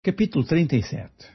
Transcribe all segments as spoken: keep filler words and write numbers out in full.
Capítulo trinta e sete.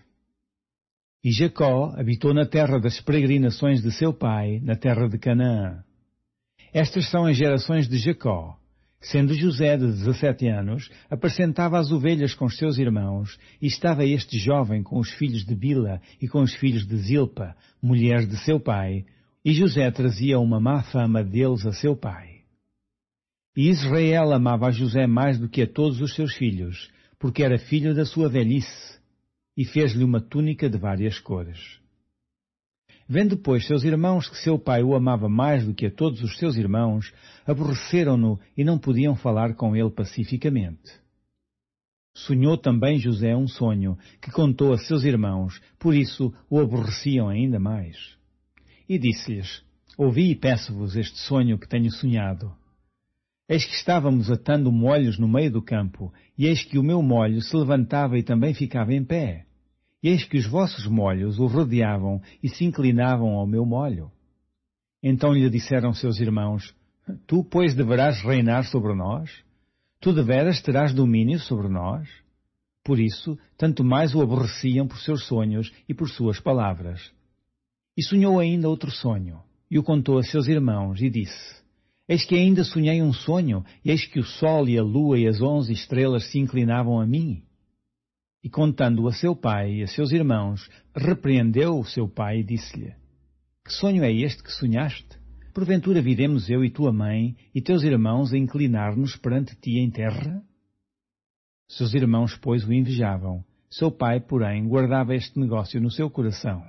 E Jacó habitou na terra das peregrinações de seu pai, na terra de Canaã. Estas são as gerações de Jacó. Sendo José de dezessete anos, apacentava as ovelhas com os seus irmãos, e estava este jovem com os filhos de Bila e com os filhos de Zilpa, mulher de seu pai, e José trazia uma má fama deles a seu pai. E Israel amava a José mais do que a todos os seus filhos, porque era filho da sua velhice, e fez-lhe uma túnica de várias cores. Vendo, pois, seus irmãos que seu pai o amava mais do que a todos os seus irmãos, aborreceram-no e não podiam falar com ele pacificamente. Sonhou também José um sonho, que contou a seus irmãos, por isso o aborreciam ainda mais. E disse-lhes: Ouvi e peço-vos este sonho que tenho sonhado. Eis que estávamos atando molhos no meio do campo, e eis que o meu molho se levantava e também ficava em pé. E eis que os vossos molhos o rodeavam e se inclinavam ao meu molho. Então lhe disseram seus irmãos: Tu, pois, deverás reinar sobre nós? Tu deveras terás domínio sobre nós? Por isso, tanto mais o aborreciam por seus sonhos e por suas palavras. E sonhou ainda outro sonho, e o contou a seus irmãos, e disse: Eis que ainda sonhei um sonho, e eis que o sol e a lua e as onze estrelas se inclinavam a mim. E contando-o a seu pai e a seus irmãos, repreendeu o seu pai e disse-lhe: Que sonho é este que sonhaste? Porventura viremos eu e tua mãe e teus irmãos a inclinar-nos perante ti em terra? Seus irmãos, pois, o invejavam. Seu pai, porém, guardava este negócio no seu coração.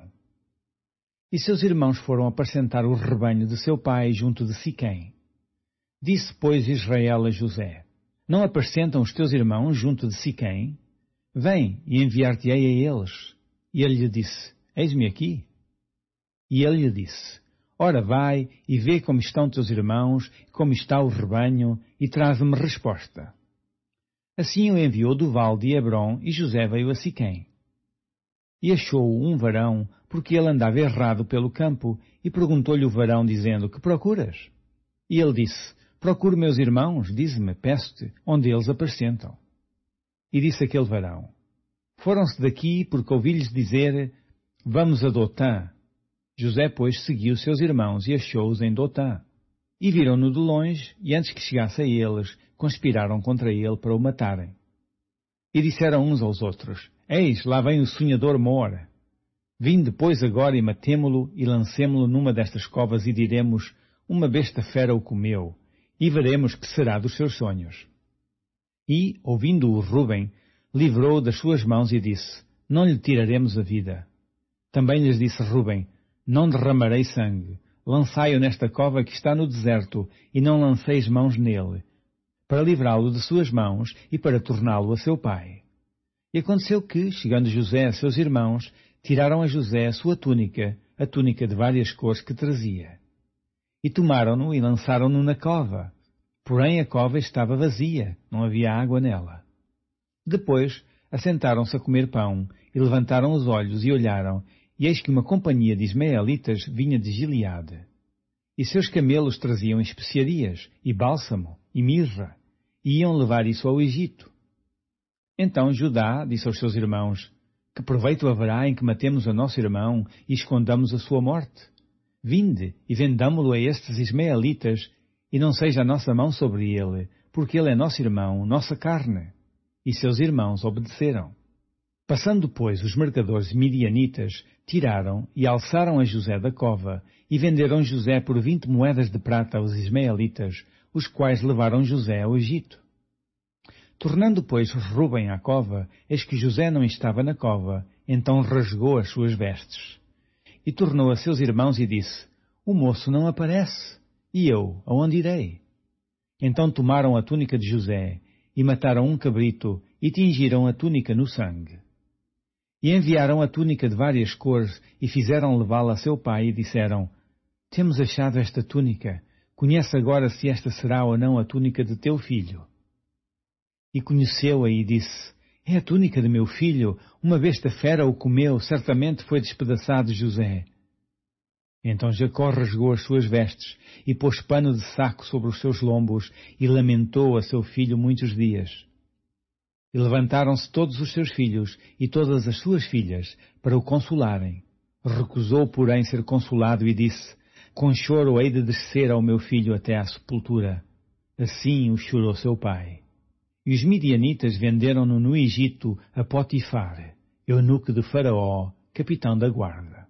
E seus irmãos foram apacentar o rebanho de seu pai junto de Siquém. Disse, pois, Israel a José: Não apacentam os teus irmãos junto de Siquém? Vem, e enviar-te-ei a eles. E ele lhe disse: Eis-me aqui. E ele lhe disse: Ora, vai, e vê como estão teus irmãos, como está o rebanho, e traze-me resposta. Assim o enviou do vale de Hebrom, e José veio a Siquém. E achou-o um varão, porque ele andava errado pelo campo, e perguntou-lhe o varão, dizendo: Que procuras? E ele disse: Procuro meus irmãos, dize-me, peço-te, onde eles apacentam. E disse aquele varão: Foram-se daqui, porque ouvi-lhes dizer: Vamos a Dotã. José, pois, seguiu seus irmãos e achou-os em Dotã. E viram-no de longe, e antes que chegasse a eles, conspiraram contra ele para o matarem. E disseram uns aos outros: Eis, lá vem o sonhador Mor. Vinde, pois, agora e matemo-lo e lancemo-lo numa destas covas e diremos: Uma besta fera o comeu, e veremos que será dos seus sonhos. E, ouvindo-o Rúben, livrou-o das suas mãos e disse: Não lhe tiraremos a vida. Também lhes disse Rúben: Não derramarei sangue, lançai-o nesta cova que está no deserto, e não lanceis mãos nele, para livrá-lo de suas mãos e para torná-lo a seu pai. E aconteceu que, chegando José a seus irmãos, tiraram a José a sua túnica, a túnica de várias cores que trazia. E tomaram-no e lançaram-no na cova. Porém a cova estava vazia, não havia água nela. Depois assentaram-se a comer pão, e levantaram os olhos e olharam, e eis que uma companhia de ismaelitas vinha de Gileade. E seus camelos traziam especiarias, e bálsamo, e mirra, e iam levar isso ao Egito. Então Judá disse aos seus irmãos: Que proveito haverá em que matemos a nosso irmão e escondamos a sua morte? Vinde, e vendamo-lo a estes ismaelitas, e não seja a nossa mão sobre ele, porque ele é nosso irmão, nossa carne. E seus irmãos obedeceram. Passando, pois, os mercadores midianitas, tiraram e alçaram a José da cova, e venderam José por vinte moedas de prata aos ismaelitas, os quais levaram José ao Egito. Tornando, pois, Rúben à cova, eis que José não estava na cova, então rasgou as suas vestes. E tornou a seus irmãos e disse: O moço não aparece, e eu, aonde irei? Então tomaram a túnica de José, e mataram um cabrito, e tingiram a túnica no sangue. E enviaram a túnica de várias cores, e fizeram levá-la a seu pai, e disseram: Temos achado esta túnica, conhece agora se esta será ou não a túnica de teu filho. E conheceu-a e disse: É a túnica de meu filho, uma besta fera o comeu, certamente foi despedaçado José. Então Jacó rasgou as suas vestes, e pôs pano de saco sobre os seus lombos, e lamentou a seu filho muitos dias. E levantaram-se todos os seus filhos e todas as suas filhas para o consolarem. Recusou, porém, ser consolado e disse: com choro hei de descer ao meu filho até à sepultura. Assim o chorou seu pai. E os midianitas venderam-no no Egito a Potifar, eunuco de Faraó, capitão da guarda.